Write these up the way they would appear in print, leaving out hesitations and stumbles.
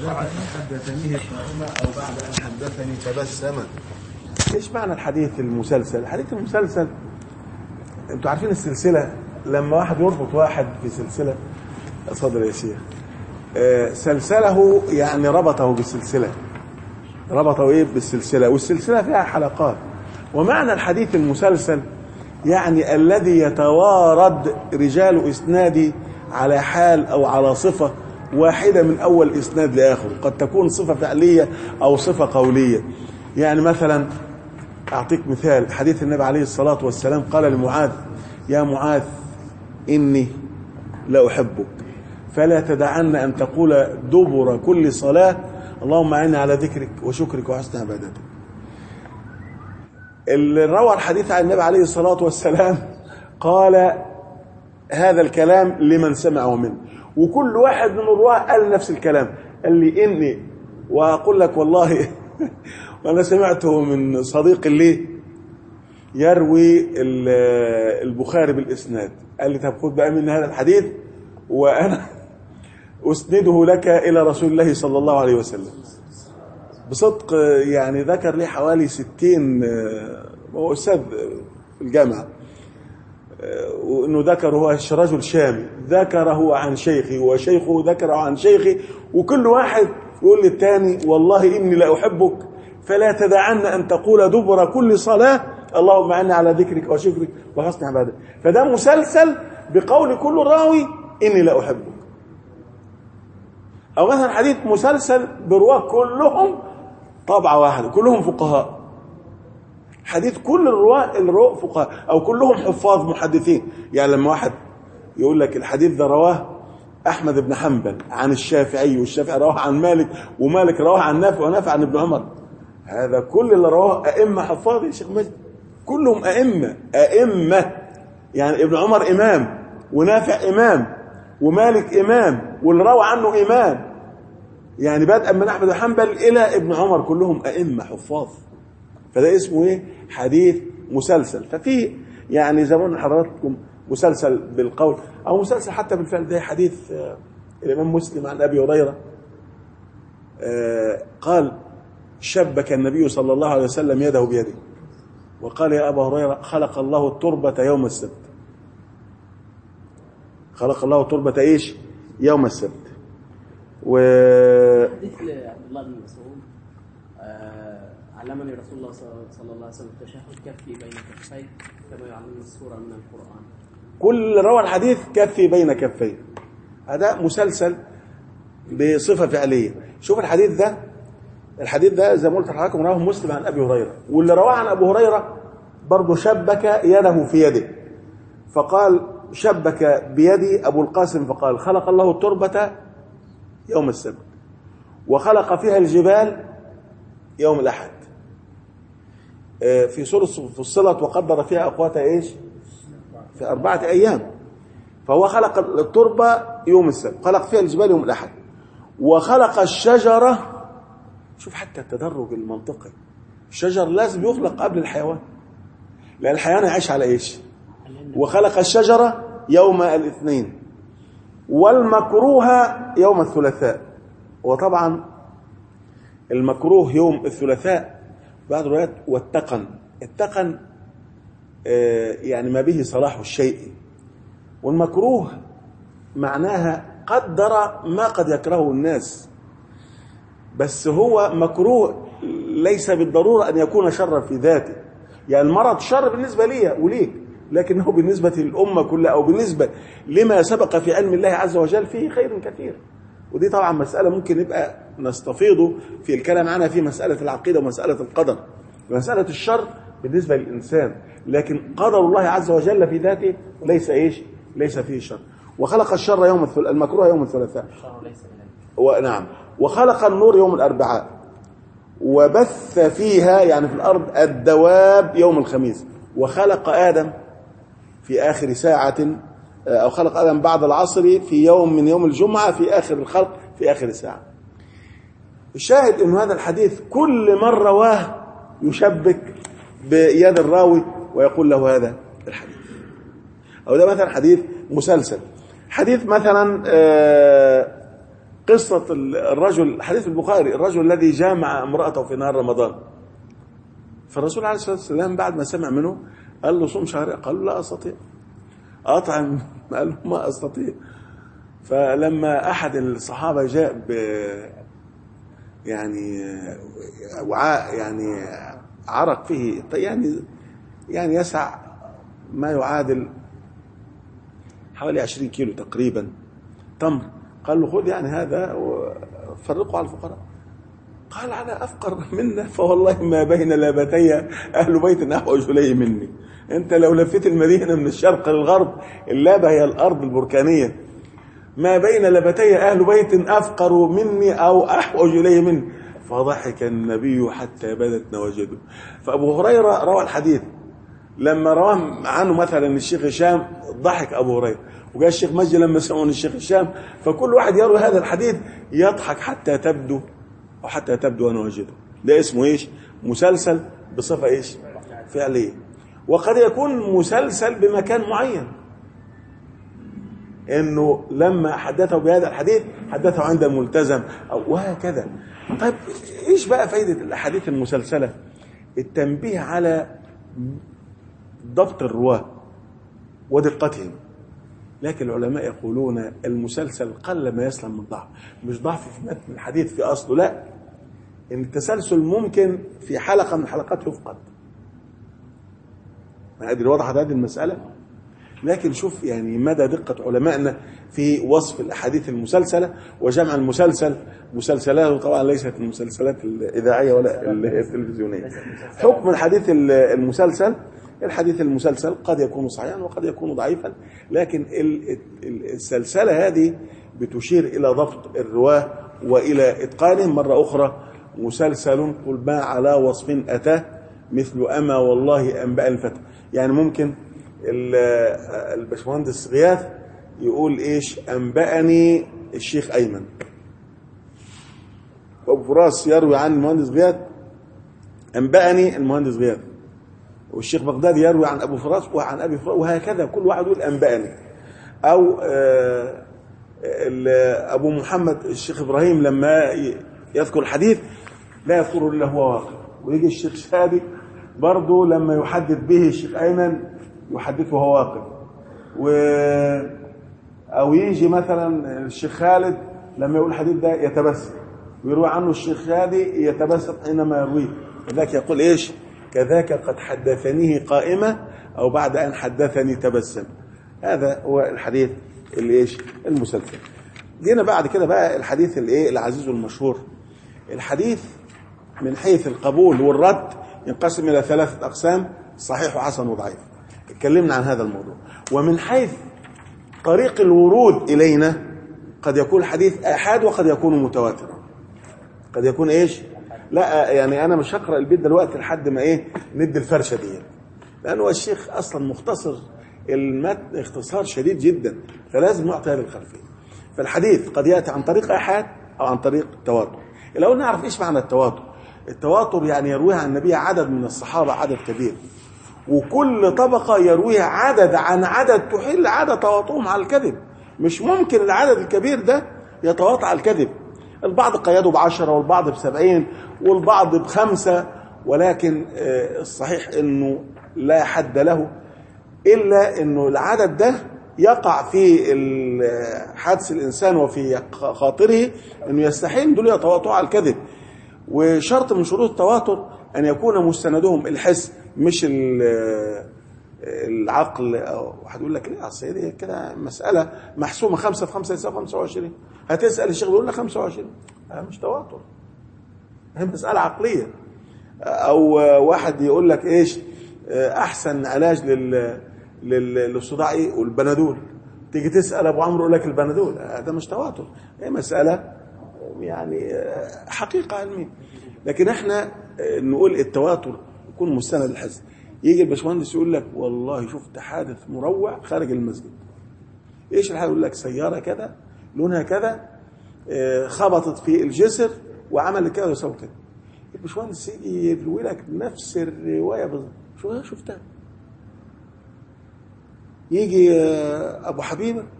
حدثنيه قائمة أو بعد أن حدثني تبسما. ايش معنى الحديث المسلسل؟ الحديث المسلسل انتوا عارفين السلسلة، لما واحد يربط واحد في سلسلة صدر يا شيخ، سلسله يعني ربطه بالسلسلة، ربطه ايه بالسلسلة، والسلسلة فيها حلقات. ومعنى الحديث المسلسل يعني الذي يتوارد رجال اسناده على حال او على صفة واحدة من اول اسناد لاخره، قد تكون صفة فعلية او صفة قولية. يعني مثلا اعطيك مثال، حديث النبي عليه الصلاة والسلام قال لمعاذ: يا معاذ إني لا أحبك فلا تدعن أن تقول دبر كل صلاة اللهم أعني على ذكرك وشكرك وحسن عبادتك. اللي روى الحديث عن النبي عليه الصلاة والسلام قال هذا الكلام لمن سمعه منه، وكل واحد من الرواه قال نفس الكلام، قال لي إني، وأقول لك والله وأنا سمعته من صديق لي يروي البخاري بالإسناد، قال لي طب خد بقى من هذا الحديث وأنا أسنده لك إلى رسول الله صلى الله عليه وسلم. بصدق يعني ذكر لي حوالي 60، هو أستاذ في الجامعة، وأنه ذكر هو رجل شامي ذكره عن شيخي وشيخه ذكره عن شيخي، وكل واحد يقول للتاني والله إني لا أحبك فلا تدعن أن تقول دبر كل صلاة اللهم أعني على ذكرك وشكرك وحسن عبادتك. فده مسلسل بقول كل راوي إني لا أحبك. أو مثلا حديث مسلسل برواة كلهم طبعة واحدة، كلهم فقهاء، حديث كل الرواة فقهاء أو كلهم حفاظ محدثين. يعني لما واحد يقول لك الحديث ده رواه أحمد بن حنبل عن الشافعي، والشافعي رواه عن مالك، ومالك رواه عن نافع، ونافع عن ابن عمر، هذا كل اللي رواه أئمة حفاظ يا شيخ مجد، كلهم أئمة. يعني ابن عمر إمام، ونافع إمام، ومالك إمام، واللي روى عنه إمام، يعني بدءا من أحمد بن حنبل إلى ابن عمر كلهم أئمة حفاظ. فده اسمه إيه؟ حديث مسلسل. ففي يعني زي ما قلنا لحضراتكم مسلسل بالقول أو مسلسل حتى بالفعل. ده حديث الإمام مسلم عن أبي هريرة قال: شبك النبي صلى الله عليه وسلم يده بيده وقال: يا أبا هريرة خلق الله التربة يوم السبت. خلق الله التربة إيش؟ يوم السبت. حديث عبد الله بن مسعود علمني رسول الله صلى الله عليه وسلم التشهد كفي بين كفي كما يعلمني السورة من القرآن. كل روى الحديث كفي بين كفي، هذا مسلسل بصفة فعلية. شوف الحديث ده زي ما قلت لحضراتكم رواه مسلم عن أبي هريرة، واللي رواه عن أبو هريرة برضه شبك يده في يده فقال: شبك بيدي أبو القاسم فقال: خلق الله التربة يوم السبت وخلق فيها الجبال يوم الأحد. في سورة فصلت وقدر فيها أقواتها إيش؟ في 4 أيام. فهو خلق التربة يوم السبت، خلق فيها الجبال يوم الأحد، وخلق الشجرة. شوف حتى التدرج المنطقي، الشجر لازم يخلق قبل الحيوان، لأن الحيوان يعيش على إيش؟ وخلق الشجرة يوم الاثنين والمكروه يوم الثلاثاء. وطبعا المكروه يوم الثلاثاء بعض الروايات التقن يعني ما به صلاح الشيء، والمكروه معناها قدر ما قد يكرهه الناس، بس هو مكروه ليس بالضرورة أن يكون شرا في ذاته. يعني المرض شر بالنسبة لي وليك، لكنه بالنسبة للأمة كلها أو بالنسبة لما سبق في علم الله عز وجل فيه خير كثير. ودي طبعا مسألة ممكن نبقى نستفيض في الكلام عنها في مسألة العقيدة ومسألة القدر. مسألة الشر بالنسبة للإنسان، لكن قدر الله عز وجل في ذاته ليس إيش؟ ليس فيه شر. وخلق الشر يوم المكروه يوم الثلاثاء، ونعم، وخلق النور يوم الأربعاء، وبث فيها يعني في الأرض الدواب يوم الخميس، وخلق آدم في آخر ساعة أو خلق آدم بعد العصر في يوم من يوم الجمعة في آخر الخلق في آخر ساعة. الشاهد أن هذا الحديث كل مرة رواه يشبك بيد الراوي ويقول له هذا الحديث. أو ده مثلا حديث مسلسل. حديث مثلا قصة الرجل، حديث البخاري، الرجل الذي جامع امرأته في نهار رمضان. فالرسول عليه الصلاة والسلام بعد ما سمع منه قال له صوم شهر، قال له لا أستطيع. أطعم، قال له ما أستطيع. فلما أحد الصحابة جاء يعني وعاء يعني عرق فيه يعني يسع ما يعادل حوالي 20 كيلو تقريبا تمر، قال له خذ يعني هذا وفرقه على الفقراء. قال أنا أفقر منا فوالله ما بين لابتي أهل بيت أحوج إليه مني. أنت لو لفيت المدينة من الشرق للغرب، اللابة هي الأرض البركانية، ما بين لابتي أهل بيت أفقر مني أو أحوج إليه مني. فضحك النبي حتى بدت نواجذه. فأبو هريرة روى الحديث، لما رواه عنه مثلا الشيخ هشام ضحك أبو هريرة، وجاء الشيخ مجدي لما سمعوا الشيخ هشام، فكل واحد يروي هذا الحديث يضحك حتى تبدو أو حتى تبدو نواجذه. ده اسمه إيش؟ مسلسل بصفة إيش؟ فعلية. وقد يكون مسلسل بمكان معين، إنه لما حدثه بهذا الحديث حدثه عند الملتزم أو وهكذا. طيب إيش بقى فايدة الأحاديث المسلسلة؟ التنبيه على ضبط الرواة ودقتهم. لكن العلماء يقولون المسلسل قل ما يسلم من ضعف، مش ضعف في متن الحديث في أصله، لا، إن التسلسل ممكن في حلقة من الحلقات يفقد. ما أدري وضحت هذه المسألة؟ لكن شوف يعني مدى دقة علمائنا في وصف الأحاديث المسلسلة وجمع المسلسل. مسلسلاته طبعا ليست المسلسلات الإذاعية ولا التلفزيونية. حكم الحديث المسلسل، الحديث المسلسل قد يكون صحيحا وقد يكون ضعيفا، لكن السلسلة هذه بتشير إلى ضبط الرواه وإلى إتقانهم. مرة أخرى مسلسل قل ما على وصف أتاه مثل أما والله أنبأ الفتى. يعني ممكن الباشمهندس غياث يقول إيش؟ أنبأني الشيخ أيمن، وأبو فراس يروي عن المهندس غياث أنبأني المهندس غياث، والشيخ بغداد يروي عن أبو فراس وعن أبي فراس، وهكذا كل واحد يقول أنبأني. أو أبو محمد الشيخ إبراهيم لما يذكر الحديث لا يذكره إلا هو واقع. ويجي الشيخ شادي برضه لما يحدث به الشيخ أيمن يحدثه وهو واقع. أو يجي مثلا الشيخ خالد لما يقول الحديث ده يتبسم، ويروي عنه الشيخ شادي يتبسم حينما يرويه، لذلك يقول إيش؟ كذاك قد حدثنيه قائمة أو بعد أن حدثني تبسم. هذا هو الحديث اللي إيش؟ المسلسل. جينا بعد كده بقى الحديث الإيه؟ العزيز والمشهور. الحديث من حيث القبول والرد ينقسم إلى 3 أقسام: صحيح وحسن وضعيف. اتكلمنا عن هذا الموضوع. ومن حيث طريق الورود إلينا قد يكون الحديث آحاد وقد يكون متواترا. قد يكون إيش؟ لا يعني أنا مش هقرأ البيت دلوقتي لحد ما إيه ندي الفرشة دي، لأنه الشيخ أصلا مختصر المتن اختصار شديد جدا، فلازم نعطي هذه الخلفية. فالحديث قد يأتي عن طريق آحاد أو عن طريق تواتر. الأول نعرف إيش معنى التواتر. التواتر يعني يرويها عن النبي عدد من الصحابة، عدد كبير، وكل طبقة يرويها عدد عن عدد تحل عدد تواطؤهم على الكذب. مش ممكن العدد الكبير ده يتواطأ على الكذب. البعض قيده ب10 والبعض ب70 والبعض ب5، ولكن الصحيح انه لا حد له، الا انه العدد ده يقع في حدس الانسان وفي خاطره انه يستحيل دول يتواطؤوا على الكذب. وشرط من شروط التواتر ان يكون مستندهم الحس مش العقل. او واحد يقول لك لا اصل دي كده مساله محسومه 5 في 5 يساوي 25، هتسال الشيخ يقول لك 25، مش تواتر، هي مساله عقليه. او واحد يقول لك ايش احسن علاج للصداع ايه؟ والبنادول. تيجي تسال ابو عمرو يقول لك البنادول. ده مش تواتر، هي مساله يعني حقيقه علميه. لكن احنا نقول التواتر يكون مستند الحس. يجي الباشمهندس يقول لك والله شفت حادث مروع خارج المسجد. ايش الحادث؟ يقول لك سياره كذا لونها كذا خبطت في الجسر وعملت كذا وسوت كذا. الباشمهندس يجي يروي لك نفس الروايه بالظبط. شفتها. يجي ابو حبيبه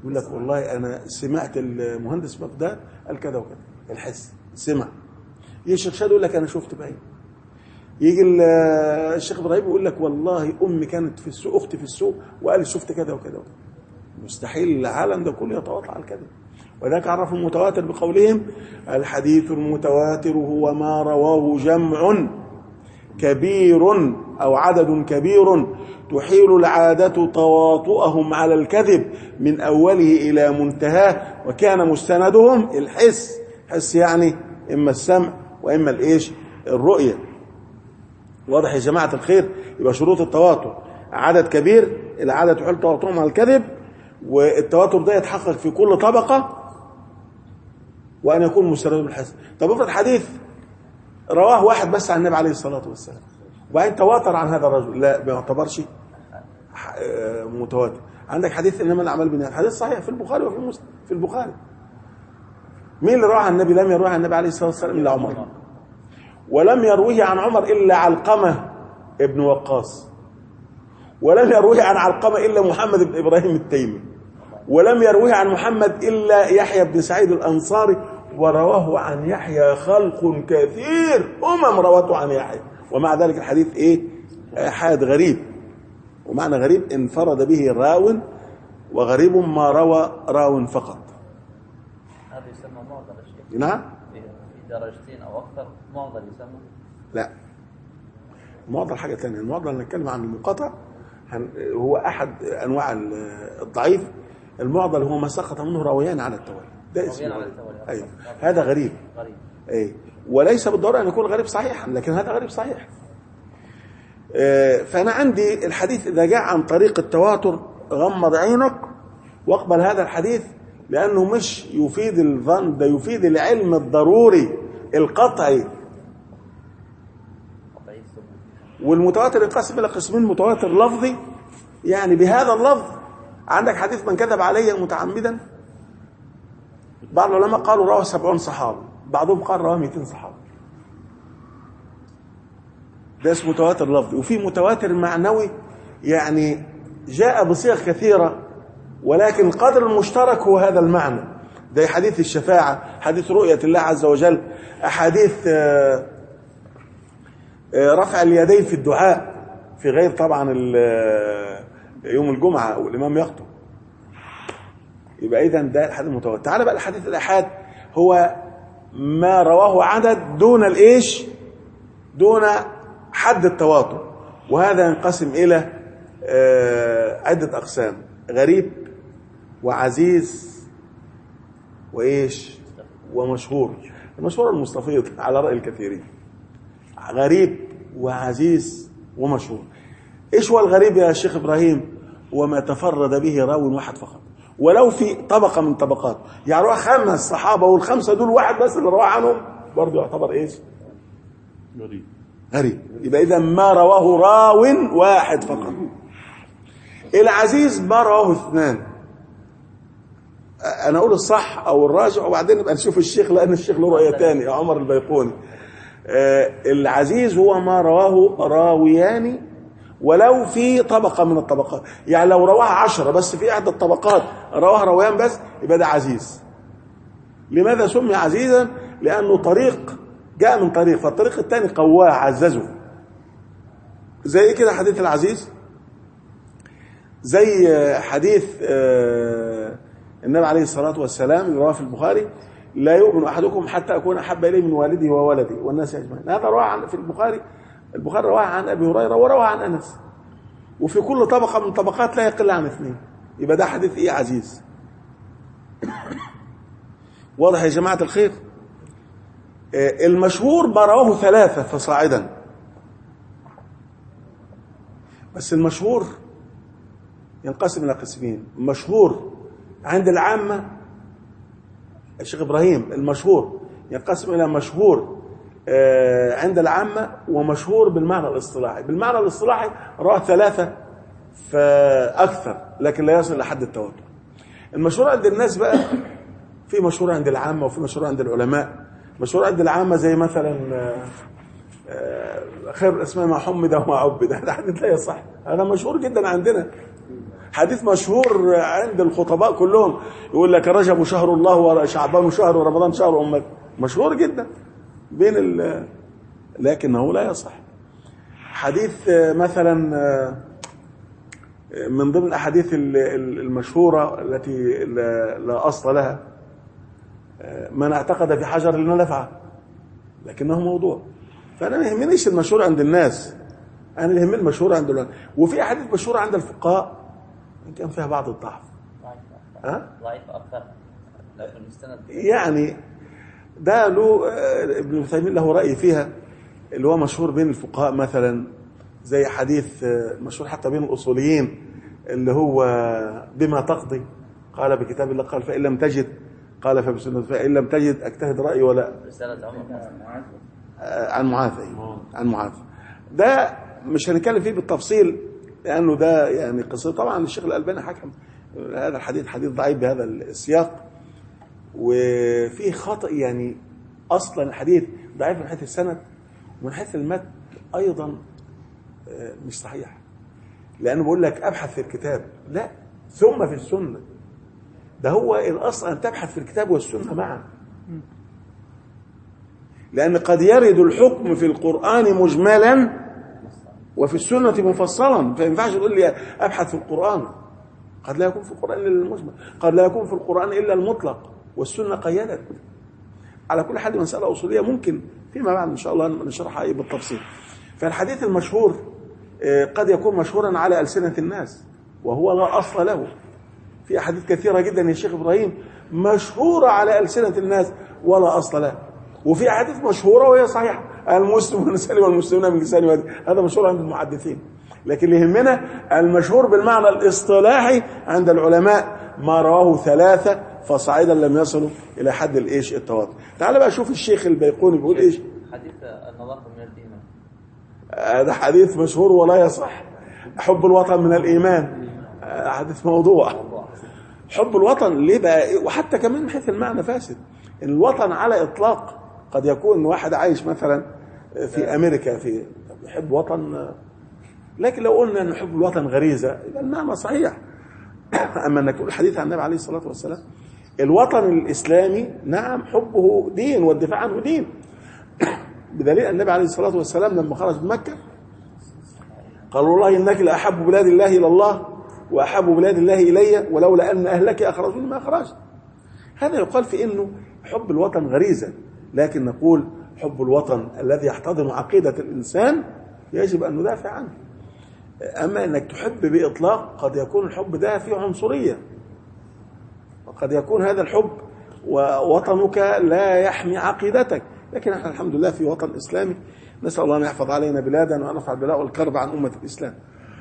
يقول لك والله انا سمعت المهندس بغداد قال كذا وكذا، الحس سمع. يجي الشيخ شادي يقول لك انا شفت بعيد. يجي الشيخ ابراهيم يقول لك والله امي كانت في السوق، اختي في السوق وقال شفت كذا وكذا وكذا. مستحيل العالم ده كله يتواطى على الكذب. وذاك عرف المتواتر بقولهم الحديث المتواتر هو ما رواه جمع كبير أو عدد كبير تحيل العادة تواطؤهم على الكذب من أوله إلى منتهاه، وكان مستندهم الحس. حس يعني إما السمع وإما الإيش الرؤية. واضح يا جماعة الخير؟ يبقى شروط التواتر عدد كبير، العادة تحيل تواطؤهم على الكذب، والتواتر ده يتحقق في كل طبقة، وأن يكون مستندهم الحس. طب افرض حديث رواه واحد بس عن النبي عليه الصلاة والسلام وبعدين تواتر عن هذا الرجل، لا ما يعتبرش متواتر. عندك حديث انما الاعمال بالنيات، حديث صحيح في البخاري وفي مسلم. في البخاري مين اللي رواه عن النبي؟ لم يروه عن النبي عليه الصلاة والسلام الا عمر، ولم يرويه عن عمر الا علقمة ابن وقاص، ولم يرويه عن علقمة الا محمد بن ابراهيم التيمي، ولم يرويه عن محمد الا يحيى بن سعيد الانصاري، ورواه عن يحيى خلق كثير روته عن يحيى. ومع ذلك الحديث ايه؟ احاد غريب. ومعنى غريب انفرد به راو، وغريب ما روى راو فقط. هذا يسمى معضل الشيخ. نعم في درجتين او اكثر معضل يسمى. لا، المعضل حاجه ثانيه. المعضل نتكلم عن المنقطع، هو احد انواع الضعيف. المعضل هو ما سقط منه راويان على التوالي، ده اسمه غريب. ايوه هذا غريب. اي وليس بالضروره ان يكون غريب صحيحا، لكن هذا غريب صحيح. فانا عندي الحديث اذا جاء عن طريق التواتر غمض عينك واقبل هذا الحديث، لانه مش يفيد الظن، ده يفيد العلم الضروري القطعي. والمتواتر ينقسم الى قسمين: متواتر لفظي، يعني بهذا اللفظ. عندك حديث من كذب علي متعمدا، بعض العلماء قالوا رواه 70 صحابي، بعضهم قال رواه 200 صحابي. ده اسمه متواتر لفظي. وفي متواتر معنوي، يعني جاء بصيغ كثيرة ولكن القدر المشترك هو هذا المعنى. ده حديث الشفاعة، حديث رؤية الله عز وجل، أحاديث رفع اليدين في الدعاء، في غير طبعا يوم الجمعة والإمام يخطب. يبقى إذن ده الحديث المتواتر. تعال بقى الحديث الأحاد، هو ما رواه عدد دون الإيش، دون حد التواتر. وهذا ينقسم إلى عدة أقسام: غريب وعزيز وإيش ومشهور. المشهور المستفيض على رأي الكثيرين. غريب وعزيز ومشهور. إيش هو الغريب يا شيخ إبراهيم؟ هو ما تفرد به راو واحد فقط، ولو في طبقة من طبقات، يعني رواه 5 صحابة والخمسة دول واحد بس اللي رواه عنهم، برضه يعتبر إيش؟ غريب. يبقى إذا ما رواه راو واحد فقط. العزيز ما رواه 2. أنا أقول الصح أو الراجع وبعدين نبقى نشوف الشيخ، لأن الشيخ له رؤية ثانية، عمر البيقوني. العزيز هو ما رواه راويان ولو في طبقة من الطبقات، يعني لو رواه 10 بس في إحدى الطبقات رواه راويان بس، يبقى ده عزيز. لماذا سمي عزيزا؟ لأنه طريق جاء من طريق، فالطريق الثاني قواه عززه. زي كده حديث العزيز، زي حديث النبي عليه الصلاة والسلام اللي رواه في البخاري: لا يؤمن أحدكم حتى أكون أحب إليه من والده وولدي والناس أجمعين. هذا رواه في البخاري رواه عن أبي هريرة ورواه عن أنس، وفي كل طبقة من طبقات لا يقل عن 2. يبقى ده حديث إيه؟ عزيز. واضح يا جماعة الخير؟ المشهور ما رواه 3 فصاعدا. بس المشهور ينقسم إلى قسمين: مشهور عند العامة. الشيخ إبراهيم المشهور ينقسم إلى مشهور عند العامة ومشهور بالمعنى الاصطلاحي. بالمعنى الاصطلاحي رواه 3 فأكثر، لكن لا يصل لحد التواتر. المشهور عند الناس بقى، في مشهور عند العامة وفي مشهور عند العلماء. مشهور عند العامة زي مثلا خير الأسماء ما حمد وما عبد، هذا حديث لا يصح، هذا مشهور جدا عندنا. حديث مشهور عند الخطباء كلهم، يقول لك رجب شهر الله وشعبان شهر ورمضان شهر أمته، مشهور جدا بين لكنه لا يصح. حديث مثلا من ضمن الأحاديث المشهورة التي لا أصل لها، من اعتقد في حجر لنا نفعه، لكنه موضوع. فأنا ما يهمنيش المشهور عند الناس، أنا اللي يهمني المشهور عند الناس. وفي أحاديث مشهورة عند الفقهاء إن كان فيها بعض الضعف، ضعيف أكثر لكن مستند يعني ده له ابن عثيمين له رأي فيها، اللي هو مشهور بين الفقهاء مثلا زي حديث مشهور حتى بين الأصوليين اللي هو بما تقضي، قال بكتاب الله، قال فإن لم تجد، قال فبسنة، فإن لم تجد أجتهد رأيي ولا. رسالة عمر عن معاذ، عن معاذ. ده مش هنتكلم فيه بالتفصيل لأنه ده يعني قصة. طبعا الشيخ الألباني حكم هذا الحديث حديث ضعيف بهذا السياق، وفيه خطأ، يعني أصلا الحديث ضعيف من حيث السند ومن حيث المتن أيضا مش صحيح، لأنه بقول لك أبحث في الكتاب، لا ثم في السنة. ده هو الأصل أن تبحث في الكتاب والسنة معا، لأن قد يرد الحكم في القرآن مجملا وفي السنة مفصلا، فما ينفعش تقول لي أبحث في القرآن، قد لا يكون في القرآن إلا المجمل، قد لا يكون في القرآن إلا المطلق، والسنة قيدت. على كل حال مسألة أصولية ممكن فيما بعد إن شاء الله نشرحها بالتفصيل. فالحديث المشهور قد يكون مشهورا على ألسنة الناس وهو لا أصل له. في أحاديث كثيرة جدا يا شيخ إبراهيم مشهورة على ألسنة الناس ولا أصل له، وفي أحاديث مشهورة وهي صحيحة، المسلم والمسلم والمسلمون من لسان وادي، هذا مشهور عند المحدثين. لكن اللي يهمنا المشهور بالمعنى الاصطلاحي عند العلماء ما رواه ثلاثة فصاعدا لم يصلوا إلى حد الإيش التواتر. تعال بقى شوف الشيخ البيقوني بيقول إيش. حديث النظافة من الإيمان، هذا حديث مشهور ولا يصح. حب الوطن من الإيمان، حديث موضوع. حب الوطن ليه بقى؟ وحتى كمان من حيث المعنى فاسد. الوطن على إطلاق قد يكون واحد عايش مثلا في أمريكا في يحب وطن، لكن لو قلنا أن حب الوطن غريزة يبقى المعنى صحيح. أما أنك تقول الحديث عن النبي عليه الصلاة والسلام الوطن الإسلامي نعم حبه دين والدفاع عنه دين، بدليل النبي عليه الصلاة والسلام لما خرج من مكة قال والله إنك لأحب بلاد الله إلى الله وأحب بلاد الله إلي ولولا أن أهلك أخرجوني ما أخرجت. هذا يقال في إنه حب الوطن غريزة، لكن نقول حب الوطن الذي يحتضن عقيدة الإنسان يجب أن ندافع عنه. أما أنك تحب بإطلاق قد يكون الحب ده فيه عنصرية، وقد يكون هذا الحب ووطنك لا يحمي عقيدتك، لكن احنا الحمد لله في وطن إسلامي، نسأل الله أن يحفظ علينا بلادنا وأن يرفع البلاء والكرب عن أمة الإسلام.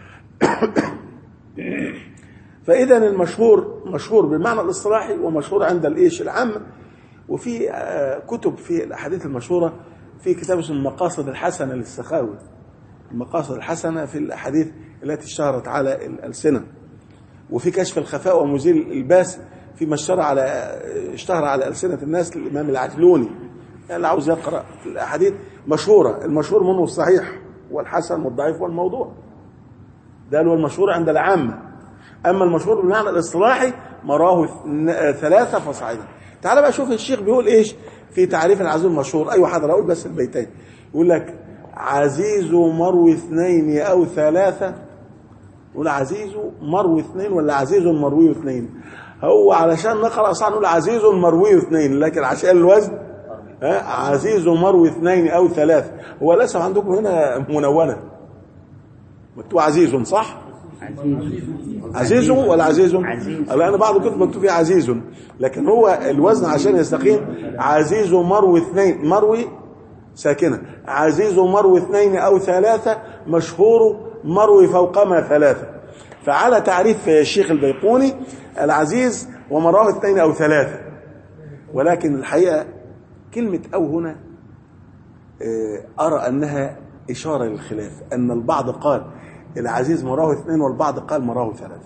فإذا المشهور مشهور بالمعنى الاصطلاحي ومشهور عند الإيش العام. وفي كتب في الأحاديث المشهورة، في كتاب اسمه المقاصد الحسنة للسخاوي، المقاصد الحسنة في الأحاديث التي اشتهرت على الألسنة، وفي كشف الخفاء ومزيل الباس فيما اشتهر على ألسنة الناس للإمام العجلوني. يعني اللي عاوز يقرأ الأحاديث مشهورة، المشهور منه الصحيح والحسن والضعيف والموضوع، ده هو المشهور عند العامة. أما المشهور بالمعنى الاصطلاحي مراه ثلاثة فصاعدا. تعال بقى شوف الشيخ بيقول إيش في تعريف العزيز المشهور. أيوة حاضر أقول بس البيتين. يقول لك عزيز مروي اثنين أو ثلاثة. يقول عزيز مروي اثنين ولا عزيز مروي اثنين؟ هو علشان نقرأ صح نقول عزيز مروي اثنين، لكن عشان الوزن عزيز مروي اثنين أو ثلاثة. هو لسه عندكم هنا منونة مكتوب عزيز صح؟ عزيز ولا عزيز؟ لأن بعض الكتب مكتوب فيها عزيز، لكن هو الوزن عشان يستقيم عزيز مروي اثنين، مروي ساكنة، عزيز مروي اثنين أو ثلاثة، مشهور مروي فوقما ثلاثة. فعلى تعريف الشيخ البيقوني العزيز ومراه اثنين أو ثلاثة. ولكن الحقيقة كلمة أو هنا أرى أنها إشارة للخلاف، أن البعض قال العزيز مراه اثنين والبعض قال مراه ثلاثة،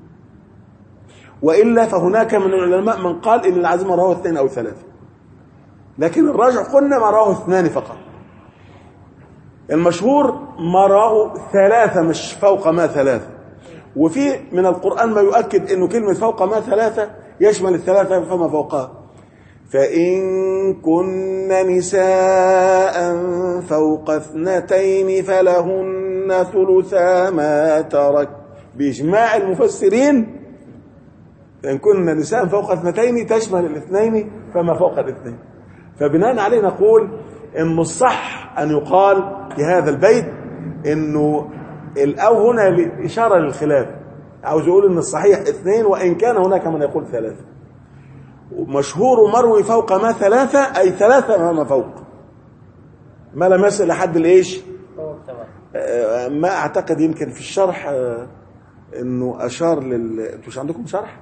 وإلا فهناك من العلماء من قال إن العزيز مراه اثنين أو ثلاثة، لكن الراجح قلنا مراه اثنان فقط. المشهور مراه ثلاثة مش فوق ما ثلاثة، وفي من القرآن ما يؤكد انه كلمة فوق ما ثلاثة يشمل الثلاثة فما فوقها. فإن كن نساء فوق 2 فلهن ثلثا ما ترك، بإجماع المفسرين إن كن نساء فوق 2 تشمل 2 فما فوق 2. فبناء عليه نقول إنه الصح أن يقال في هذا البيت إنه الأو هنا إشارة للخلاف، عاوز يقول إن الصحيح 2 وإن كان هناك من يقول 3. ومشهور مروي فوق ما 3 أي 3 ما فوق، ما لم يصل لحد الإيش؟ ما أعتقد يمكن في الشرح إنه أشار أنتوا مش عندكم شرح؟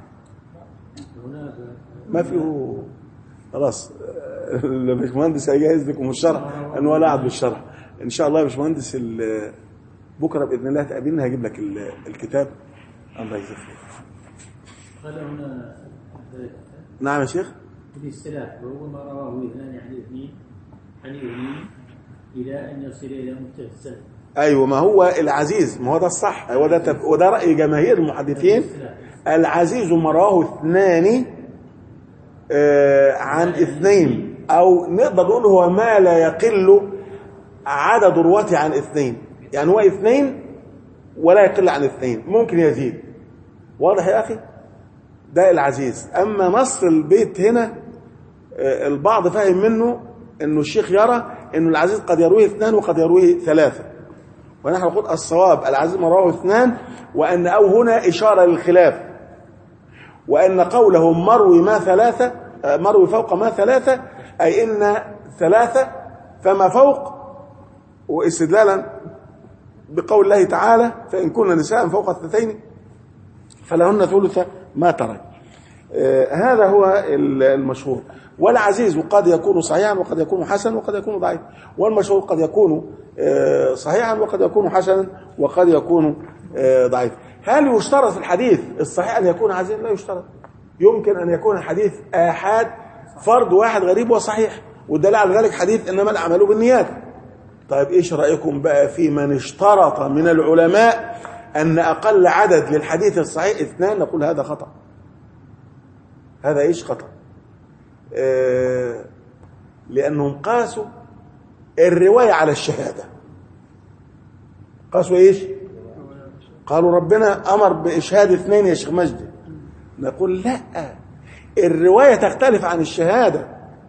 ما فيه خلاص. الباشمهندس هيجهز لكم الشرح أنه ولا أعد بالشرح إن شاء الله. يا باشمهندس بكرة بإذن الله تقابلنا هجيب لك الكتاب. الله يجزاك خير. قال هنا نعم يا شيخ. الاستلاف وهو ما رواه 2 عن يمين إلى أن يصل إلى منتهى السند. أيوة، ما هو العزيز، ما هو ده الصح، وده رأي جماهير المحدثين. العزيز ما رواه 2 عن 2، أو نقدر نقول هو ما لا يقل عدد رواته عن 2، يعني هو 2 ولا يقل عن 2، ممكن يزيد. واضح يا أخي؟ ده العزيز. أما نص البيت هنا البعض فاهم منه أنه الشيخ يرى أنه العزيز قد يرويه 2 وقد يرويه 3، ونحن نقول الصواب العزيز ما رواه 2، وأن أو هنا إشارة للخلاف، وأن قوله مروي فوق ما 3 أي إن 3 فما فوق، واستدلالا بقول الله تعالى فإن كن نساء فوق 2 فلهن ثلث ما ترك. هذا هو المشهور. والعزيز قد يكون صحيحا وقد يكون حسنا وقد يكون ضعيف، والمشهور قد يكون صحيحا وقد يكون حسنا وقد يكون ضعيف. هل يشترط في الحديث الصحيح أن يكون عزيزا؟ لا يشترط. يمكن أن يكون الحديث آحاد فرد واحد غريب وصحيح، والدليل على ذلك حديث إنما الأعمال بالنيات. طيب إيش رأيكم بقى في من اشترط من العلماء أن أقل عدد للحديث الصحيح 2؟ نقول هذا خطأ. هذا إيش خطأ؟ لأنهم قاسوا الرواية على الشهادة. قاسوا إيش؟ قالوا ربنا أمر بإشهاد 2 يا شيخ مجدي. نقول لا، الرواية تختلف عن الشهادة،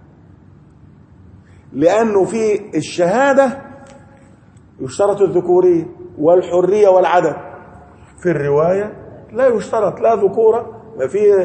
لأنه في الشهادة يشترط الذكورية والحرية والعدد، في الرواية لا يشترط لا ذكورة، ما في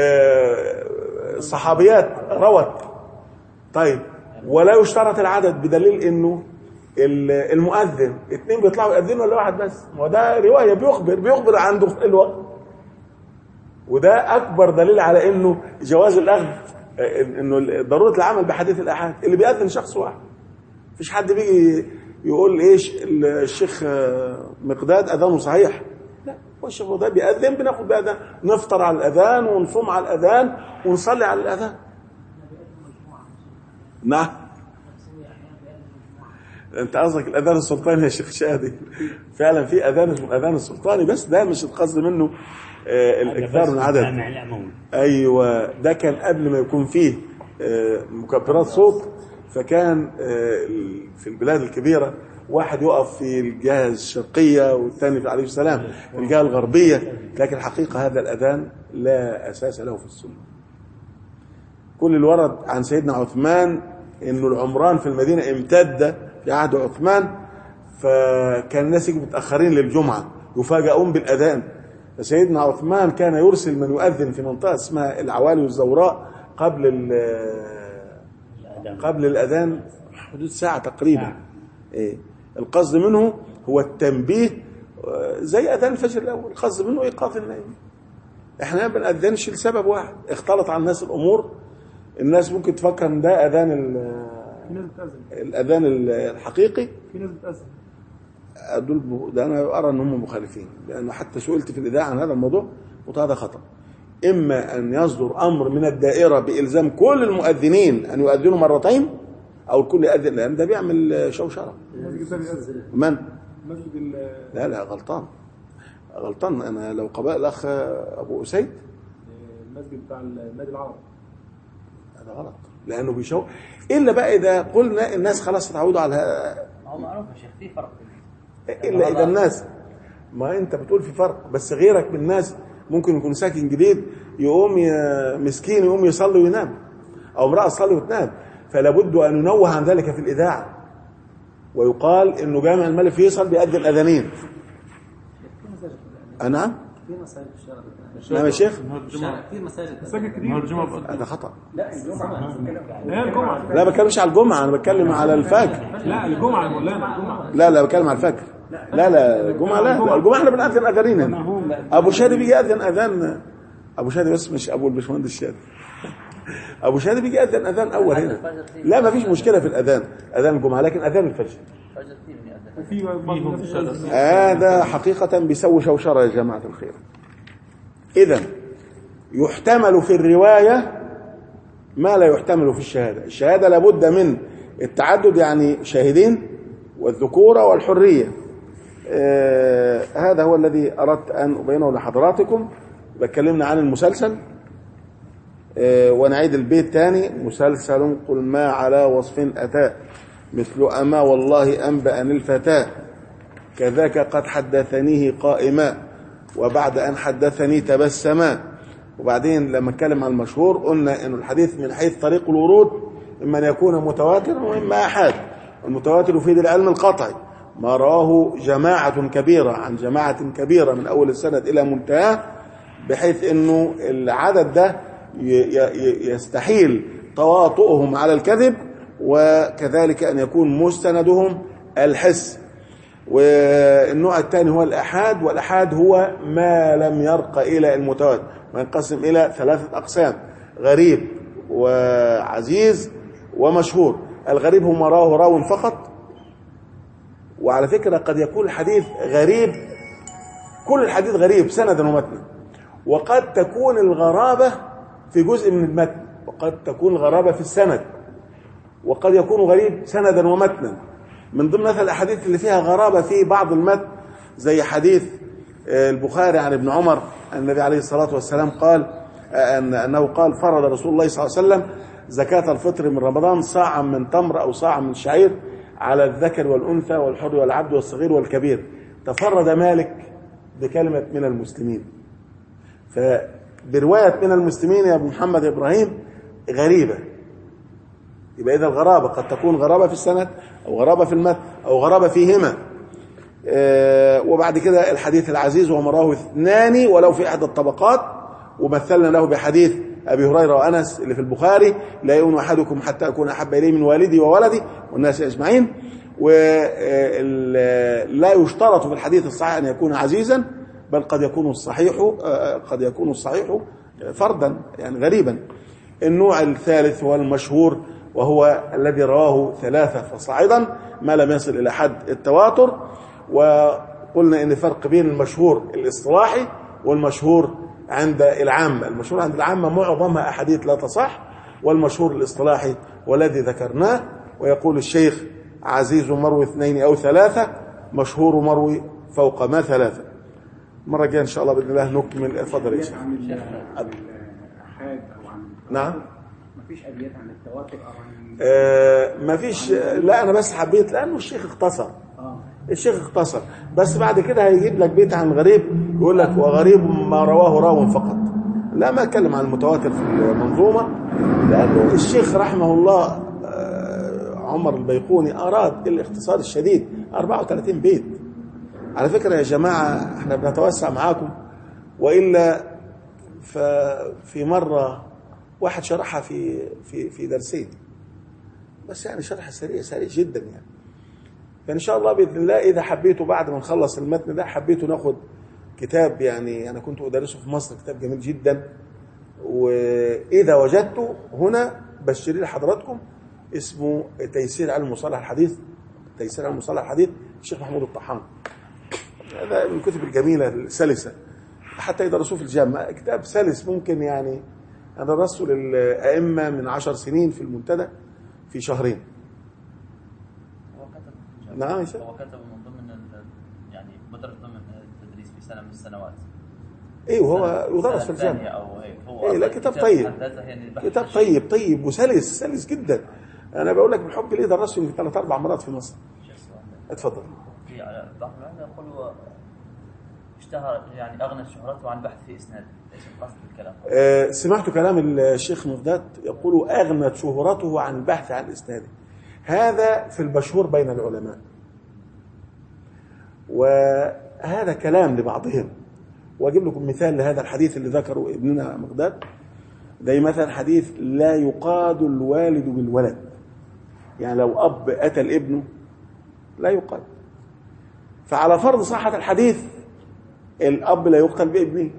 صحابيات روت. طيب ولا يشترط العدد، بدليل انه المؤذن 2 بيطلعوا يؤذنوا ولا واحد بس؟ وده رواية بيخبر عن دخول الوقت، وده اكبر دليل على انه جواز الاخذ، انه ضرورة العمل بحديث الاحاد. اللي بيأذن شخص واحد، مفيش حد بيجي يقول ايش الشيخ مقداد اذانه صحيح، لا، والشيخ مقداد بيأذن بناخد بأذان، نفطر على الاذان ونصوم على الاذان ونصلي على الاذان. نعم، انت قصدك الاذان السلطاني يا شيخ شادي. فعلا في اذان اسمه الاذان السلطاني، بس ده مش القصد منه الاكثار من العدد. ايوه، ده كان قبل ما يكون فيه مكبرات صوت، فكان في البلاد الكبيره واحد يقف في الجهه الشرقيه والثاني في عليه السلام في الجهه الغربيه، لكن الحقيقه هذا الاذان لا اساس له في السنه. كل الورد عن سيدنا عثمان انه العمران في المدينه امتد في عهد عثمان، فكان الناس يجوا متاخرين للجمعه يفاجئون بالاذان، فسيدنا عثمان كان يرسل من يؤذن في منطقه اسمها العوالي والزوراء قبل الاذان حدود ساعه تقريبا. القصد منه هو التنبيه، زي اذان الفجر الاول، القصد منه ايقاظ النائم. احنا ما بنأذنش لسبب واحد، اختلط على الناس الامور. الناس ممكن تفكر ان ده الاذان الحقيقي، في ناس بتأذن ده انا ارى ان هم مخالفين، لانه حتى سئلت في الاذاعه عن هذا الموضوع وقلت هذا خطا. اما ان يصدر امر من الدائره بالزام كل المؤذنين ان يؤذنوا مرتين، او الكل يؤذن، لان ده بيعمل شوشره. المسجد ده بيأذن. من؟ مسجد لا غلطان. غلطان أنا لو قبل الأخ أبو أسيد المسجد بتاع النادي العربي هذا غلط، لأنه بيشوف إلا بقى إذا قلنا الناس خلاص تعودوا على هو معروف يا شيخ في فرق. إلا إذا الناس، ما أنت بتقول في فرق، بس غيرك من الناس ممكن يكون ساكن جديد يقوم مسكين يقوم يصلي وينام، أو امرأة تصلي وتنام، فلا بد أن ننوه عن ذلك في الإذاعة، ويقال إنه جامع الملك فيصل بيأذن أذانين. نعم في مساجد في الشارع. نعم يا شيخ، في مساجد هذا خطأ. لا الجمعة. لا الجمعة. لا بتكلمش على الجمعة، أنا بتكلم على الفجر. لا الجمعة يا مولانا الجمعة. لا بتكلم على الفجر. لا الجمعة لا الجمعة احنا بنأذن أذانين هنا. أبو شادي بيجي يأذن أذان، أبو شادي بس مش أبو البشمهندس الشادي. أبو شادي بيجي يأذن أذان أول هنا. لا ما فيش مشكلة في الأذان، أذان الجمعة، لكن أذان الفجر هذا حقيقة بيسوي شوشرة يا جماعة الخير. إذن يحتمل في الرواية ما لا يحتمل في الشهادة. الشهادة لابد من التعدد، يعني شاهدين والذكورة والحرية. هذا هو الذي أردت أن أبينه لحضراتكم. بتكلمنا عن المسلسل، ونعيد البيت تاني. مسلسل قل ما على وصف أتى مثل أما والله أنبأني الفتاة كذاك قد حدثنيه قائما وبعد أن حدثني تبسما. وبعدين لما نتكلم عن المشهور قلنا إنه الحديث من حيث طريق الورود إما أن يكون متواتر وإما أحاد. المتواتر يفيد العلم القطعي، ما رواه جماعة كبيرة عن جماعة كبيرة من أول السند إلى منتهى، بحيث إنه العدد ده يستحيل تواطؤهم على الكذب، وكذلك أن يكون مستندهم الحس. والنوع الثاني هو الأحاد، والأحاد هو ما لم يرق إلى المتواتر، وينقسم إلى 3 أقسام: غريب وعزيز ومشهور. الغريب هو ما رواه راو فقط، وعلى فكرة قد يكون الحديث غريب، كل الحديث غريب سندا ومتنا، وقد تكون الغرابة في جزء من المتن، وقد تكون الغرابة في السند، وقد يكون غريب سندا ومتنا. من ضمن مثل الأحاديث اللي فيها غرابة في بعض المتن زي حديث البخاري عن ابن عمر النبي عليه الصلاة والسلام قال أنه قال فرض رسول الله صلى الله عليه وسلم زكاة الفطر من رمضان صاعا من تمر أو صاعا من شعير على الذكر والأنثى والحر والعبد والصغير والكبير. تفرد مالك بكلمة من المسلمين، فبرواية من المسلمين يا أبو محمد إبراهيم غريبة. يبقى إذا الغرابة قد تكون غرابة في السند أو غرابة في المتن أو غرابة فيهما. وبعد كده الحديث العزيز وما رواه 2 ولو في إحدى الطبقات، ومثلنا له بحديث أبي هريرة وأنس اللي في البخاري: لا يؤمن أحدكم حتى أكون أحب إليه من والدي وولدي والناس أجمعين. ولا يشترط في الحديث الصحيح أن يكون عزيزا، بل قد يكون الصحيح فردا يعني غريبا. النوع الثالث هو المشهور، وهو الذي رواه 3 فصاعدا ما لم يصل إلى حد التواتر. وقلنا إن فرق بين المشهور الاصطلاحي والمشهور عند العامة. المشهور عند العامة معظمها أحاديث لا تصح، والمشهور الاصطلاحي والذي ذكرناه. ويقول الشيخ: عزيز مروي 2 أو 3، مشهور مروي فوق ما 3. مرة جاية إن شاء الله بإذن الله نكمل. اتفضل يا شيخ. نعم. مفيش أبيات عن التواتر أو عن مفيش. لا أنا بس حبيت لأنه الشيخ اختصر. الشيخ اختصر، بس بعد كده هيجيب لك بيت عن غريب يقول لك: وغريب ما رواه راو فقط. لا، ما اتكلم عن المتواتر في المنظومة، لأنه الشيخ رحمه الله عمر البيقوني أراد الاختصار الشديد، 34 بيت. على فكرة يا جماعة احنا بنتوسع معاكم، وإلا ففي مرة واحد شرحها في درسين بس، يعني شرح سريع جدا يعني. فإن شاء الله بإذن الله إذا حبيتوا بعد ما نخلص المتن ده حبيتوا ناخد كتاب، يعني أنا كنت أدرسه في مصر، كتاب جميل جدا، وإذا وجدته هنا بشري لحضراتكم، اسمه تيسير علم مصطلح الحديث. تيسير علم مصطلح الحديث الشيخ محمود الطحان. هذا من الكتب الجميلة السلسة، حتى يدرسوه في الجامعة. كتاب سلس، ممكن يعني أنا درسته للأئمة من 10 سنين في المنتدى في 2 شهر. هو كتب نعم هو كتب من ضمن يعني بدر ضمن التدريس. التدريس في سنة من السنوات. ايه وهو يدرس في الجامعة أو هيك هو ايه لا كتاب طيب، كتاب طيب وسلس جدا. انا بقول لك بالحب ليه درسته يمكن 3 4 مرات في مصر. اتفضل. في بعض العلماء يقولوا اشتهر يعني أغنى شهرته عن بحث في إسناد. ايش القصد بالكلام؟ سمعت كلام الشيخ مقداد يقول أغنت شهرته عن البحث عن إسناده. هذا في المشهور بين العلماء، وهذا كلام لبعضهم. وأجيب لكم مثال لهذا الحديث اللي ذكره ابننا مقداد. زي مثلا حديث لا يقاد الوالد بالولد، يعني لو أب قتل ابنه لا يقاد. فعلى فرض صحة الحديث الأب لا يقتل بابنه،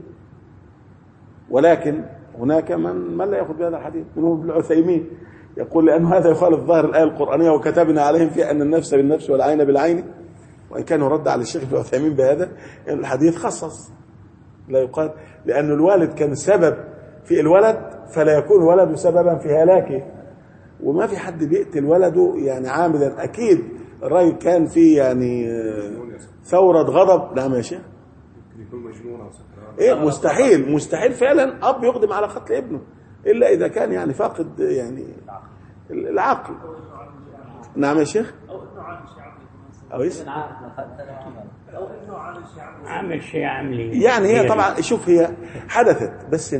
ولكن هناك من لا يأخذ بهذا الحديث، منهم ابن عثيمين يقول لأنه هذا يخالف ظاهر الآية القرآنية وكتبنا عليهم فيها أن النفس بالنفس والعين بالعين. وإن كان رد على الشيخ ابن عثيمين بهذا أن الحديث خصص لا يقال، لأن الوالد كان سبب في الولد فلا يكون ولده سببا في هلاكه. وما في حد بيقتل ولده يعني عامدا. أكيد الراجل كان فيه يعني ثورة غضب. نعم يا شيخ. يكون مجنون او سكران. ايه مستحيل فعلا اب يقدم على قتل ابنه الا اذا كان يعني فاقد يعني العقل. نعم يا شيخ. او ايش عامل شيء عاملين يعني هي طبعا شوف هي حدثت بس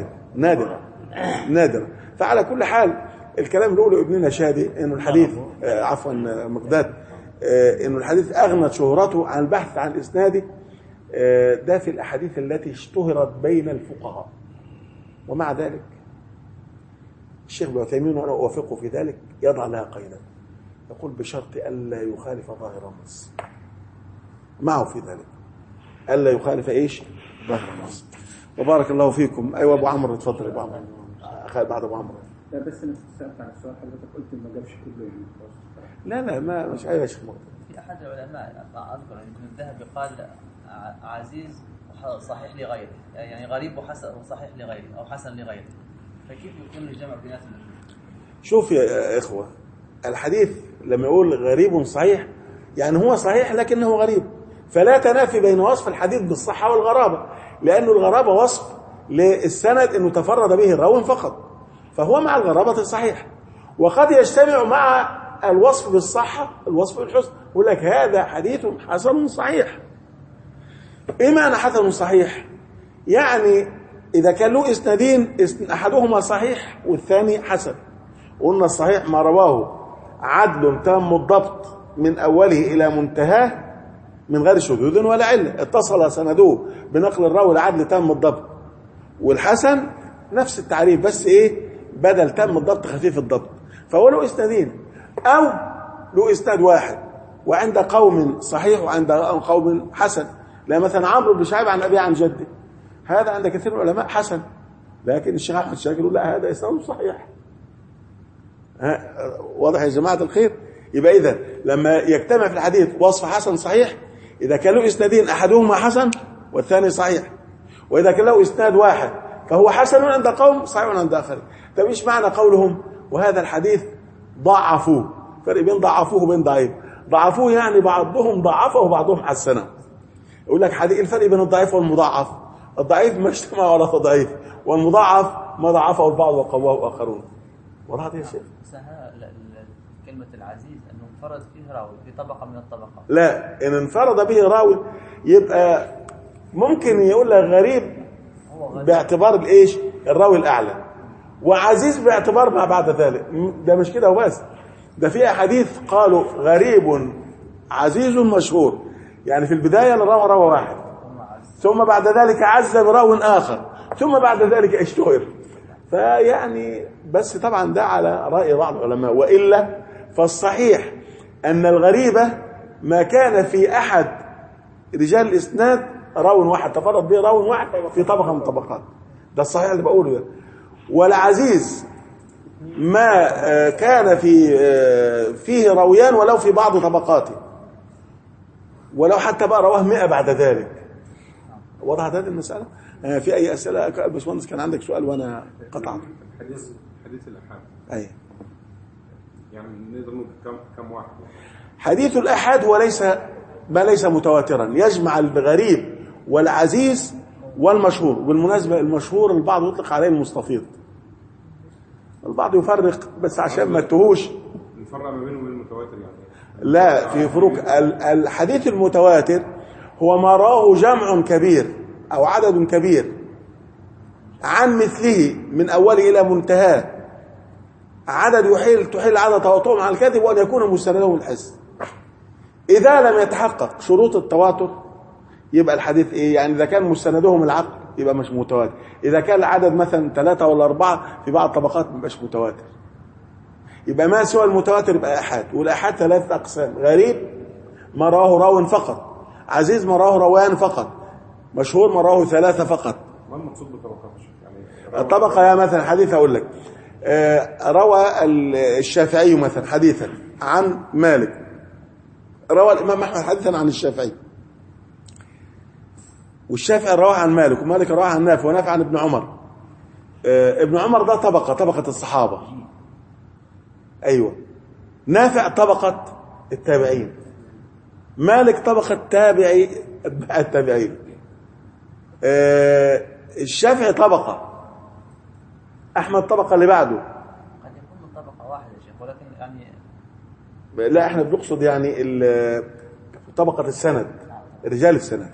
نادرة. فعلى كل حال الكلام اللي قوله ابننا شادي انه الحديث عفوا مقداد انه الحديث اغنت شهرته عن البحث عن اسناده. ده في الأحاديث التي اشتهرت بين الفقهاء. ومع ذلك الشيخ ابن عثيمين وأنا أوافقه في ذلك يضع لها قيدا، يقول بشرط ألا يخالف ظاهر النص. معه في ذلك ألا يخالف إيش ظاهر النص. وبارك الله فيكم. أيوة أبو عمرو اتفضل. أبو عمرو بعد أبو عمرو. لا بس أنا سألت عن السؤال حضرتك قلت ما جابش كله. لا ما مش أيوة يا شيخ مقدم. في أحد العلماء أذكر أن الذهبي قال عزيز صحيح لغيره، يعني غريب وحسن وصحيح لغيره أو حسن لغيره، فكيف يكون الجمع بين الاثنين؟ شوف يا إخوة، الحديث لما يقول غريب صحيح يعني هو صحيح لكنه غريب، فلا تنافي بين وصف الحديث بالصحة والغرابة، لأن الغرابة وصف للسند أنه تفرد به الراوي فقط، فهو مع الغرابة صحيح. وقد يجتمع مع الوصف بالصحة الوصف بالحسن، يقول لك هذا حديث حسن صحيح. ايه معنى حسن صحيح؟ يعني اذا كان له اسنادين احدهما صحيح والثاني حسن. قلنا الصحيح ما رواه عدل تام الضبط من اوله الى منتهاه من غير شذوذ ولا عله، اتصل سنده بنقل الراوي العدل تام الضبط. والحسن نفس التعريف بس ايه بدل تام الضبط خفيف الضبط. فهو له اسنادين او له اسناد واحد وعند قوم صحيح وعند قوم حسن. لا مثلا عمرو بن شعيب عن ابي عن جده، هذا عند كثير من العلماء حسن، لكن الشيخ احمد شاكر يقول لا هذا اسناد صحيح. واضح يا جماعه الخير؟ يبقى اذا لما يجتمع في الحديث وصف حسن صحيح، اذا كان له اسنادين احدهما حسن والثاني صحيح، واذا كان له اسناد واحد فهو حسن عند قوم صحيح عند اخرين. طب ايش معنى قولهم وهذا الحديث ضعفوه؟ فرق بين ضعفوه وبين ضعيف. ضعفوه يعني بعضهم ضعفه وبعضهم حسنه. يقول لك حديث الفرق بين الضعيف والمضاعف، الضعيف ما اجتمع ولا ضعيف، والمضاعف ما ضعفه البعض وقواه اخرون. وضحت يا شيخ؟ كلمة العزيز انه انفرد فيه راوي في طبقة من الطبقات. لا ان انفرد به راوي يبقى ممكن يقول لك غريب باعتبار الايش الراوي الاعلى، وعزيز باعتبار ما بعد ذلك. ده مش كده وبس، ده في احاديث قالوا غريب عزيز مشهور، يعني في البداية راوي واحد ثم بعد ذلك عز براو آخر ثم بعد ذلك اشتهر. فيعني بس طبعا ده على رأي بعض العلماء، وإلا فالصحيح أن الغريبة ما كان في أحد رجال الإسناد راو واحد تفرد به راو واحد في طبقة من الطبقات، ده الصحيح اللي بقوله ده. والعزيز ما كان فيه راويان ولو في بعض طبقاته، ولو حتى بقى رواه 100 بعد ذلك. وضحت هذه المسألة؟ في أي أسئلة؟ باشمهندس كان عندك سؤال وأنا قطعت. حديث الأحاد. أي. يعني نقدر نقول كم واحد؟ حديث الأحاد هو ليس متواترا، يجمع الغريب والعزيز والمشهور. بالمناسبة المشهور البعض يطلق عليه المستفيض، البعض يفرق بس عشان ما تهوش. نفرق ما بينه وبين المتواتر يعني؟ لا، في فروق. الحديث المتواتر هو ما راه جمع كبير أو عدد كبير عن مثله من أوله إلى منتهاه، عدد تحيل عدد تواطؤهم على الكذب، وأن يكون مستندهم الحس. إذا لم يتحقق شروط التواتر يبقى الحديث إيه؟ يعني إذا كان مستندهم العقل يبقى مش متواتر. إذا كان العدد مثلا 3 ولا 4 في بعض الطبقات ما يبقاش متواتر. يبقى ما سوى المتواتر يبقى آحاد، والآحاد 3 أقسام: غريب ما راه راو فقط، عزيز ما راه روان فقط، مشهور ما راه 3 فقط. ما المقصود بالطبقات يعني؟ الطبقة يا مثلا حديث أقول لك، روى الشافعي مثلا حديثا عن مالك، روى الإمام أحمد حديثا عن الشافعي، والشافعي رواه عن مالك، ومالك رواه عن نافع، ونافع عن ابن عمر. ابن عمر ده طبقة الصحابة، أيوة. نافع طبقة التابعين، مالك طبقة تابعي التابعين، الشافعي طبقة، أحمد طبقة اللي بعده. قد يكون من طبقة واحدة يا شيخ، ولكن يعني لا، احنا بنقصد يعني طبقة السند، رجال السند.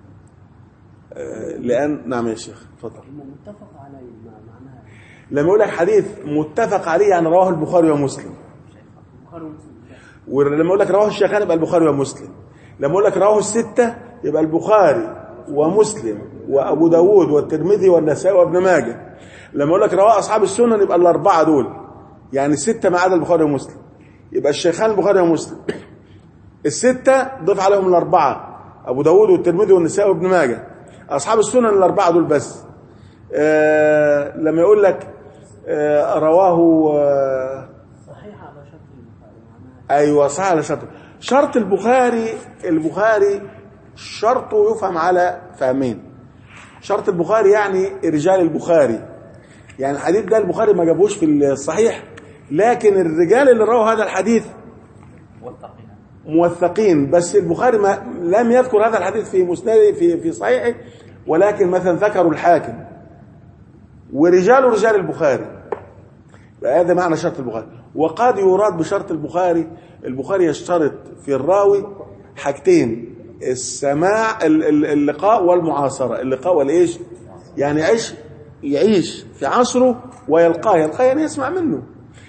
لأن نعم يا شيخ اتفضل. متفق عليه معناها لما يقول لك حديث متفق عليه يعني رواه البخاري ومسلم، البخاري ومسلم. ولما يقول لك رواه الشيخان يبقى البخاري ومسلم. لما يقول لك رواه الستة يبقى البخاري ومسلم وأبو داود والترمذي والنسائي وابن ماجه. لما يقول لك رواه أصحاب السنن يبقى الأربعة دول، يعني 6 ما عدا البخاري ومسلم، يبقى الشيخان البخاري ومسلم. ال6 ضيف عليهم ال4: أبو داود والترمذي والنسائي وابن ماجه. أصحاب السنن ال4 دول بس. لما يقول لك رواه صحيح على شرط البخاري معناها. أيوة صحيح على شرط البخاري شرطه يفهم على فهمين. شرط البخاري يعني رجال البخاري، يعني الحديث ده البخاري ما جابوش في الصحيح، لكن الرجال اللي رووا هذا الحديث موثقين، بس البخاري لم يذكر هذا الحديث في مسنده في صحيحه، ولكن مثلا ذكروا الحاكم رجال البخاري. هذا معنى شرط البخاري. وقد يراد بشرط البخاري يشترط في الراوي حاجتين: السماع، اللقاء والمعاصرة. اللقاء والإيش؟ يعني يعيش في عصره ويلقاه يعني يسمع منه.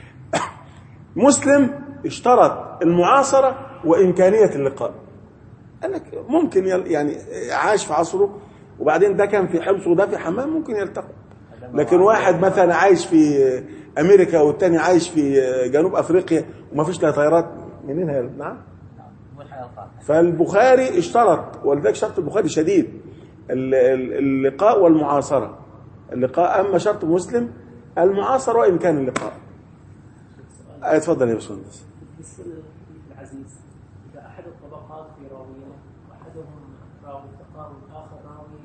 مسلم اشترط المعاصرة وإمكانية اللقاء، قال لك ممكن يعني عاش في عصره وبعدين ده كان في حبس وده في حمام، ممكن يلتقوا. لكن واحد مثلا عايش في أمريكا والتاني عايش في جنوب أفريقيا وما فيش لا طيارات، منين هي؟ نعم. فالبخاري اشترط، ولذلك شرط البخاري شديد: اللقاء والمعاصرة. اللقاء. أما شرط مسلم المعاصرة وإمكان اللقاء. اتفضل يا باشمهندس. العزيز إذا أحد الطبقات في راويه أحدهم راوي ثقة والآخر راوي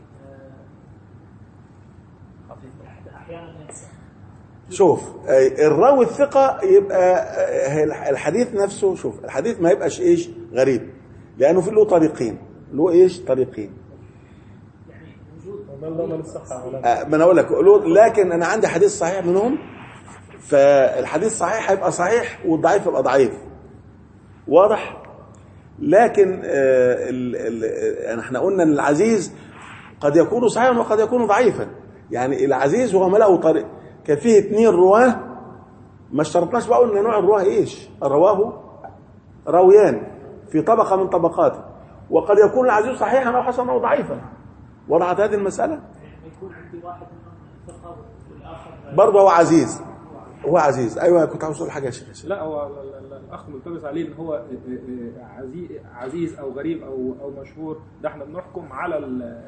خفيف، أحيانا ينسى. شوف، الراوي الثقة يبقى الحديث نفسه، شوف الحديث ما يبقاش ايش غريب، لأنه في له طريقين، له ايش طريقين. يعني وجود ما انا اقول لك، لكن انا عندي حديث صحيح منهم، فالحديث صحيح هيبقى صحيح والضعيف يبقى ضعيف، واضح. لكن احنا قلنا ان العزيز قد يكون صحيحا وقد يكون ضعيفا. يعني العزيز هو ما له طريق، كان فيه 2 رواه، ما اشترطناش بقى ان نوع الرواه ايش، رواه راويان في طبقة من طبقاته، وقد يكون العزيز صحيحا او حسنا او ضعيفا. وضحت هذه المسألة؟ يكون عندي واحد ثقة والآخر برضه هو عزيز. هو عزيز. ايوه كنت عاوز اقول حاجه يا شيخ. لا، هو الاخ ملتبس عليه ان هو عزيز او غريب او مشهور، ده احنا بنحكم على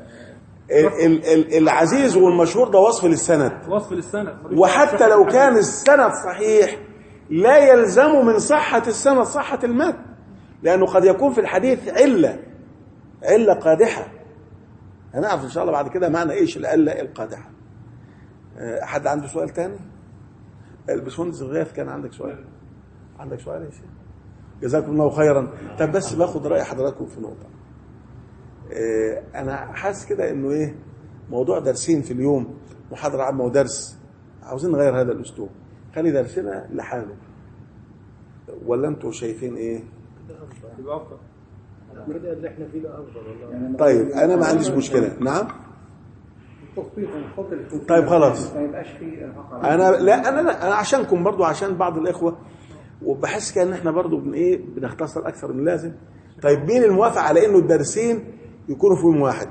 العزيز والمشهور ده وصف للسند، وحتى لو كان السند صحيح لا يلزم من صحة السند صحة المتن، لأنه قد يكون في الحديث علة قادحة. هنعرف إن شاء الله بعد كده معنى إيش العلة القادحة. أحد عنده سؤال تاني؟ الباشمهندس غياث كان عندك سؤال؟ عندك سؤال يا شيخ؟ جزاكم الله خيرا. طب بس باخد رأي حضراتكم في نقطة. انا حاسس كده انه ايه، موضوع درسين في اليوم، محاضره عامه ودرس، عاوزين نغير هذا الاسلوب، خلي درسنا لحاله. ولا انتوا شايفين ايه؟ يبقى افضل. المبدأ اللي احنا فيه ده افضل والله. طيب انا ما عنديش مشكله. نعم التصفيق نحط الحكم. طيب خلاص. ما يبقاش فيه ارهاق. انا عشانكم برضو، عشان بعض الاخوه، وبحس كأن احنا برضو بنختصر اكثر من اللازم. طيب مين الموافق على انه الدرسين يكونوا في يوم واحد؟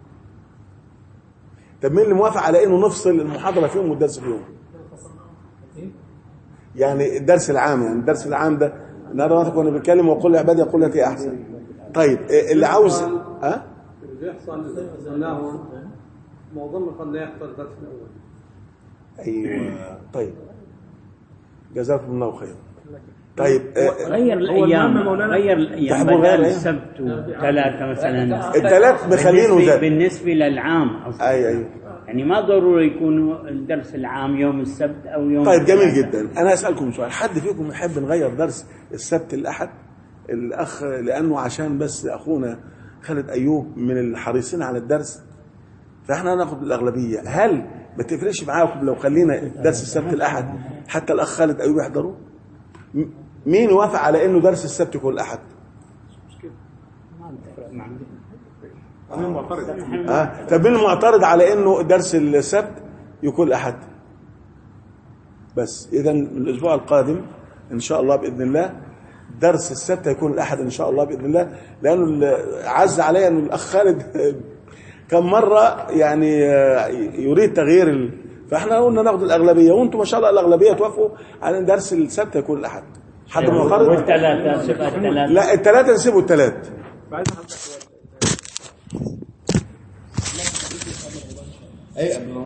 طب مين اللي موافق على انه نفصل المحاضره في يوم والدرس في يوم؟ يعني الدرس العام، يعني الدرس العام ده النهارده مثلا كنا بنتكلم وقل لعبادي يقول التي احسن. طيب اللي عاوز اللي بيحصل انه معظم قد لا يحضر الدرس الاول. ايوه طيب جزاكم الله خير. طيب غير الايام، غير الايام بدل السبت وثلاثه مثلا، الثلاث مخلينه زاد بالنسبه للعام. اي يعني ما ضروري يكون الدرس العام يوم السبت او يوم. طيب جميل جدا. انا اسالكم سؤال، حد فيكم يحب نغير درس السبت الاحد؟ الاخ، لانه عشان بس اخونا خالد ايوب من الحريصين على الدرس، فاحنا هناخد الاغلبيه. هل ما تفرقش معاكم لو خلينا درس السبت الاحد حتى الاخ خالد ايوب يحضره؟ مين يوافق على انه درس السبت يكون الاحد؟ انا معترض. طب مين المعترض على انه درس السبت يكون الاحد؟ بس اذا الاسبوع القادم ان شاء الله باذن الله درس السبت هيكون الاحد ان شاء الله باذن الله، لانه عز علي انه الاخ خالد كم مره يعني يريد تغيير فاحنا قلنا ناخد الاغلبيه، وانتم ما شاء الله الاغلبيه توافقوا على ان درس السبت يكون الاحد. حد معترض؟ والثلاثه سبت الثلاثه، لا الثلاثه نسيبوا الثلاث. بعد